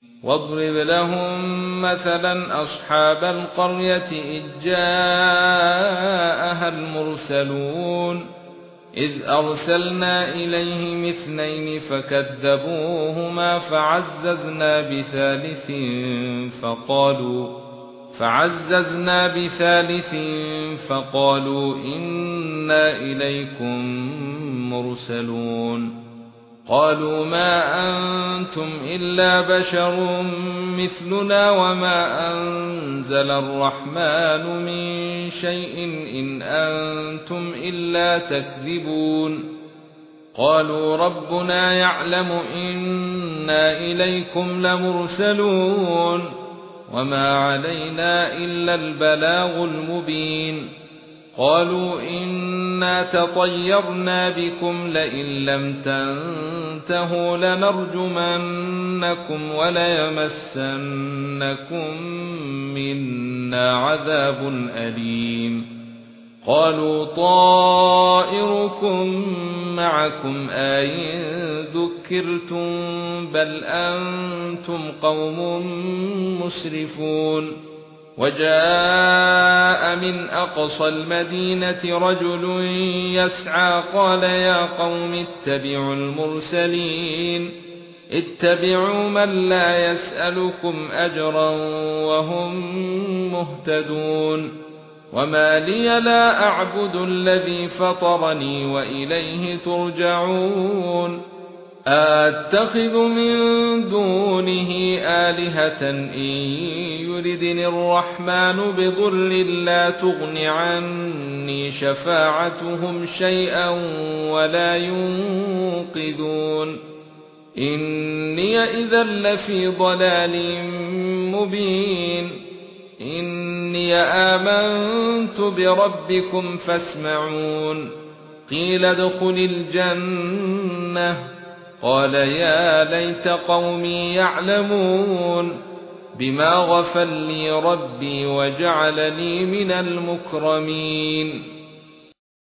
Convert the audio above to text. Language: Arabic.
واضرب لهم مثلا أصحاب القرية إذ جاءها المرسلون إذ أرسلنا إليهم اثنين فكذبوهما فعززنا بثالث فقالوا إنا إليكم مرسلون قالوا ما أنتم إلا بشر مثلنا وما أنزل الرحمن من شيء إن أنتم إلا تكذبون قالوا ربنا يعلم إنا إليكم لمرسلون وما علينا إلا البلاغ المبين قالوا إنا تطيرنا بكم لئن لم تنتهوا لنرجمنكم وليمسنكم منا عذاب أليم قالوا طائركم معكم أئن ذكرتم بل أنتم قوم مسرفون وجاء من أقصى المدينة رجل يسعى قال يا قوم اتبعوا المرسلين اتبعوا من لا يسألكم أجرا وهم مهتدون وما لي لا أعبد الذي فطرني وإليه ترجعون أتخذ من دونه آلهة إن يردني الرحمن بضر لا تغن عني شفاعتهم شيئا ولا ينقذون إني إذا لفي ضلال مبين إني آمنت بربكم فاسمعون قيل ادخل الجنة قال يا ليت قومي يعلمون بما غفر لي ربي وجعلني من المكرمين